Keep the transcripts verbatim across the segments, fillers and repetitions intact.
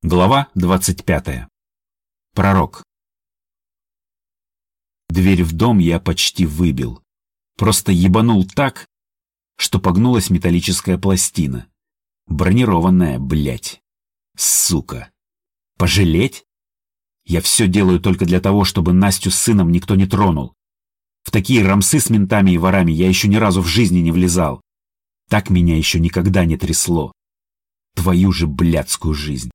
Глава двадцать пятая. Пророк. Дверь в дом я почти выбил. Просто ебанул так, что погнулась металлическая пластина. Бронированная, блядь. Сука. Пожалеть? Я все делаю только для того, чтобы Настю с сыном никто не тронул. В такие рамсы с ментами и ворами я еще ни разу в жизни не влезал. Так меня еще никогда не трясло. Твою же блядскую жизнь.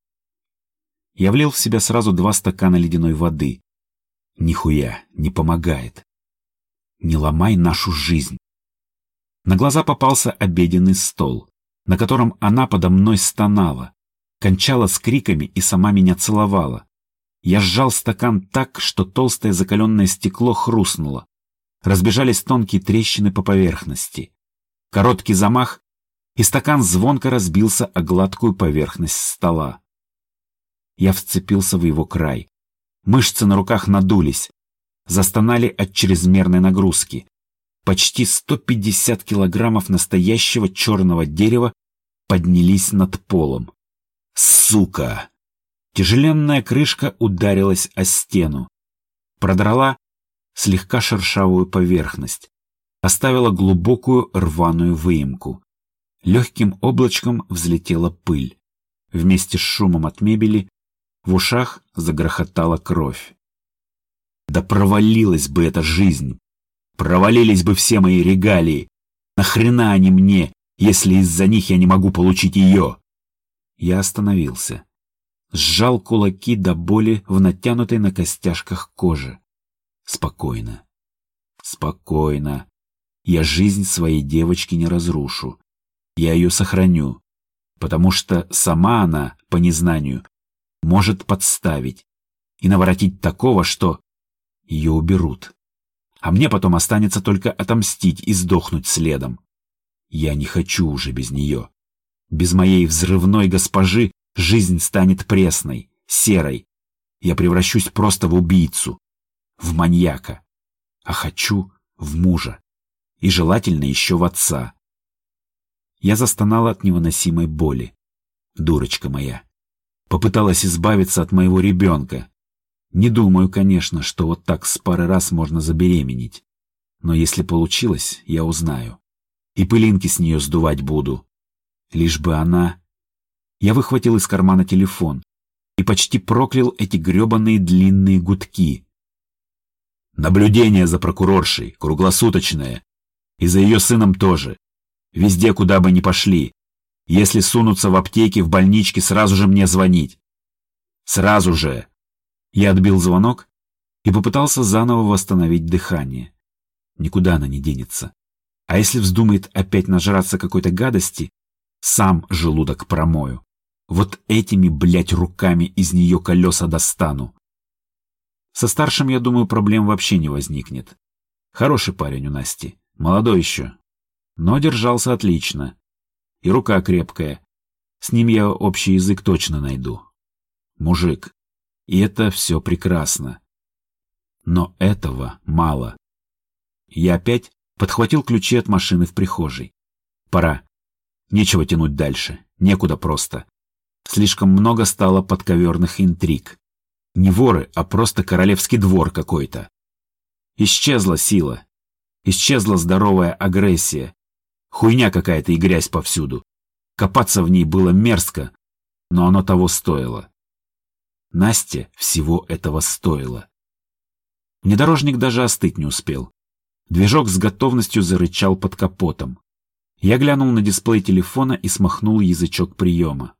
Я влил в себя сразу два стакана ледяной воды. Нихуя не помогает. Не ломай нашу жизнь. На глаза попался обеденный стол, на котором она подо мной стонала, кончала с криками и сама меня целовала. Я сжал стакан так, что толстое закаленное стекло хрустнуло. Разбежались тонкие трещины по поверхности. Короткий замах, и стакан звонко разбился о гладкую поверхность стола. Я вцепился в его край. Мышцы на руках надулись, застонали от чрезмерной нагрузки. Почти сто пятьдесят килограммов настоящего черного дерева поднялись над полом. Сука! Тяжеленная крышка ударилась о стену. Продрала слегка шершавую поверхность. Оставила глубокую рваную выемку. Легким облачком взлетела пыль. Вместе с шумом от мебели в ушах загрохотала кровь. Да провалилась бы эта жизнь! Провалились бы все мои регалии! Нахрена они мне, если из-за них я не могу получить ее? Я остановился. Сжал кулаки до боли в натянутой на костяшках кожи. Спокойно. Спокойно. Я жизнь своей девочки не разрушу. Я ее сохраню. Потому что сама она, по незнанию, может подставить и наворотить такого, что ее уберут. А мне потом останется только отомстить и сдохнуть следом. Я не хочу уже без нее. Без моей взрывной госпожи жизнь станет пресной, серой. Я превращусь просто в убийцу, в маньяка. А хочу в мужа. И желательно еще в отца. Я застонала от невыносимой боли. Дурочка моя. Попыталась избавиться от моего ребенка. Не думаю, конечно, что вот так с пары раз можно забеременеть. Но если получилось, я узнаю. И пылинки с нее сдувать буду. Лишь бы она... Я выхватил из кармана телефон и почти проклял эти гребаные длинные гудки. Наблюдение за прокуроршей, круглосуточное. И за ее сыном тоже. Везде, куда бы ни пошли. Если сунутся в аптеки, в больничке, сразу же мне звонить. Сразу же. Я отбил звонок и попытался заново восстановить дыхание. Никуда она не денется. А если вздумает опять нажраться какой-то гадости, сам желудок промою. Вот этими, блядь, руками из нее колеса достану. Со старшим, я думаю, проблем вообще не возникнет. Хороший парень у Насти. Молодой еще. Но держался отлично. И рука крепкая. С ним я общий язык точно найду. Мужик. И это все прекрасно. Но этого мало. Я опять подхватил ключи от машины в прихожей. Пора. Нечего тянуть дальше. Некуда просто. Слишком много стало подковерных интриг. Не воры, а просто королевский двор какой-то. Исчезла сила. Исчезла здоровая агрессия. Хуйня какая-то и грязь повсюду. Копаться в ней было мерзко, но оно того стоило. Насте всего этого стоило. Внедорожник даже остыть не успел. Движок с готовностью зарычал под капотом. Я глянул на дисплей телефона и смахнул язычок приема.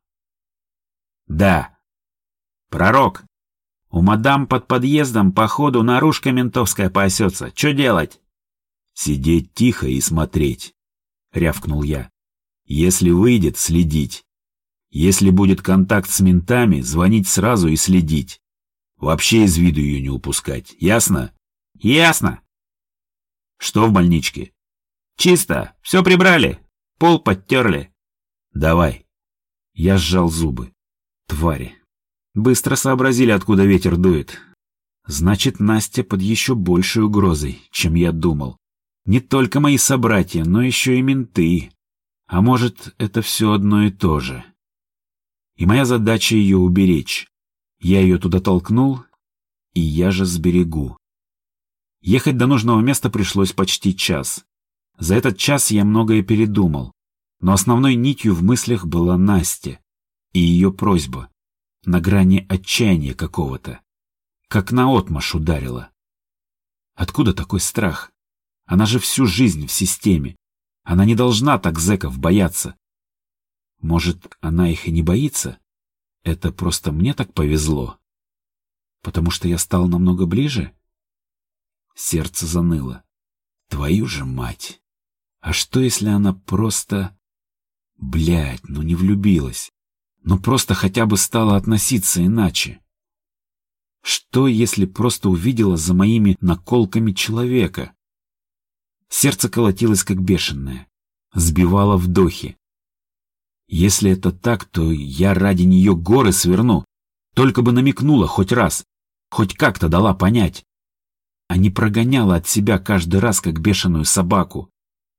«Да. Пророк. У мадам под подъездом, походу, наружка ментовская пасется. Че делать?» «Сидеть тихо и смотреть», — рявкнул я. «Если выйдет, следить. Если будет контакт с ментами, звонить сразу и следить. Вообще из виду ее не упускать. Ясно?» «Ясно». «Что в больничке?» «Чисто. Все прибрали. Пол подтерли». «Давай». Я сжал зубы. Твари. Быстро сообразили, откуда ветер дует. Значит, Настя под еще большей угрозой, чем я думал. Не только мои собратья, но еще и менты. А может, это все одно и то же. И моя задача ее уберечь. Я ее туда толкнул, и я же сберегу. Ехать до нужного места пришлось почти час. За этот час я многое передумал, но основной нитью в мыслях была Настя и ее просьба, на грани отчаяния какого-то, как наотмашь ударила. Откуда такой страх? Она же всю жизнь в системе. Она не должна так зэков бояться. Может, она их и не боится? Это просто мне так повезло. Потому что я стал намного ближе? Сердце заныло. Твою же мать! А что, если она просто... Блядь, ну не влюбилась. Ну просто хотя бы стала относиться иначе. Что, если просто увидела за моими наколками человека? Сердце колотилось как бешеное, сбивало вдохи. Если это так, то я ради нее горы сверну. Только бы намекнула хоть раз, хоть как-то дала понять. А не прогоняла от себя каждый раз, как бешеную собаку.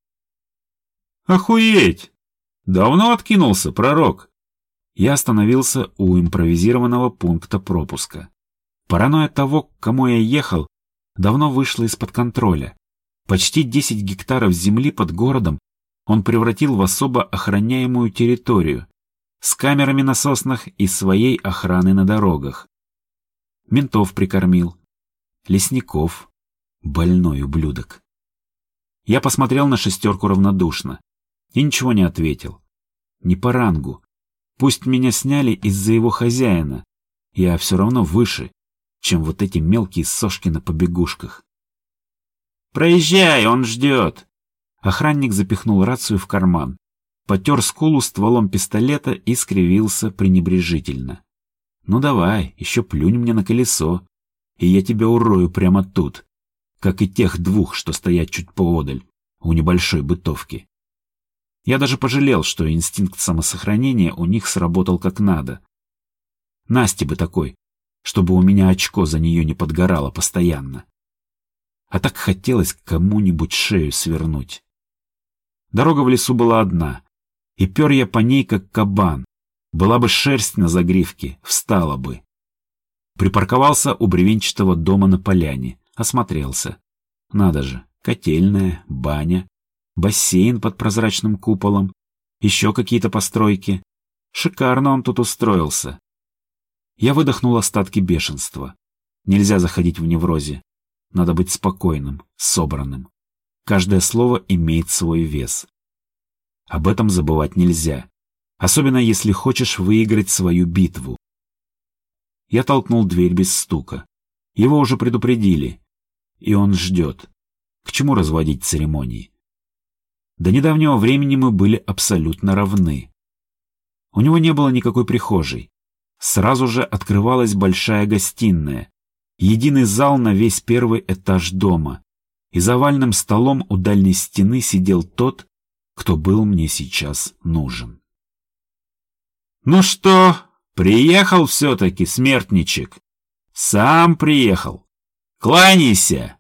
«Охуеть! Давно откинулся, пророк!» Я остановился у импровизированного пункта пропуска. Паранойя того, к кому я ехал, давно вышла из-под контроля. Почти десять гектаров земли под городом он превратил в особо охраняемую территорию с камерами на соснах и своей охраной на дорогах. Ментов прикормил. Лесников. Больной ублюдок. Я посмотрел на шестерку равнодушно и ничего не ответил. Не по рангу. Пусть меня сняли из-за его хозяина. Я все равно выше, чем вот эти мелкие сошки на побегушках. «Проезжай, он ждет!» Охранник запихнул рацию в карман, потер скулу стволом пистолета и скривился пренебрежительно. «Ну давай, еще плюнь мне на колесо, и я тебя урою прямо тут, как и тех двух, что стоят чуть поодаль, у небольшой бытовки». Я даже пожалел, что инстинкт самосохранения у них сработал как надо. Насте бы такой, чтобы у меня очко за нее не подгорало постоянно. А так хотелось кому-нибудь шею свернуть. Дорога в лесу была одна, и пер я по ней, как кабан. Была бы шерсть на загривке, встала бы. Припарковался у бревенчатого дома на поляне, осмотрелся. Надо же, котельная, баня, бассейн под прозрачным куполом, еще какие-то постройки. Шикарно он тут устроился. Я выдохнул остатки бешенства. Нельзя заходить в неврозе. Надо быть спокойным, собранным. Каждое слово имеет свой вес. Об этом забывать нельзя. Особенно если хочешь выиграть свою битву. Я толкнул дверь без стука. Его уже предупредили. И он ждет. К чему разводить церемонии? До недавнего времени мы были абсолютно равны. У него не было никакой прихожей. Сразу же открывалась большая гостиная. Единый зал на весь первый этаж дома. И за овальным столом у дальней стены сидел тот, кто был мне сейчас нужен. «Ну что, приехал все-таки, смертничек? Сам приехал. Кланяйся!»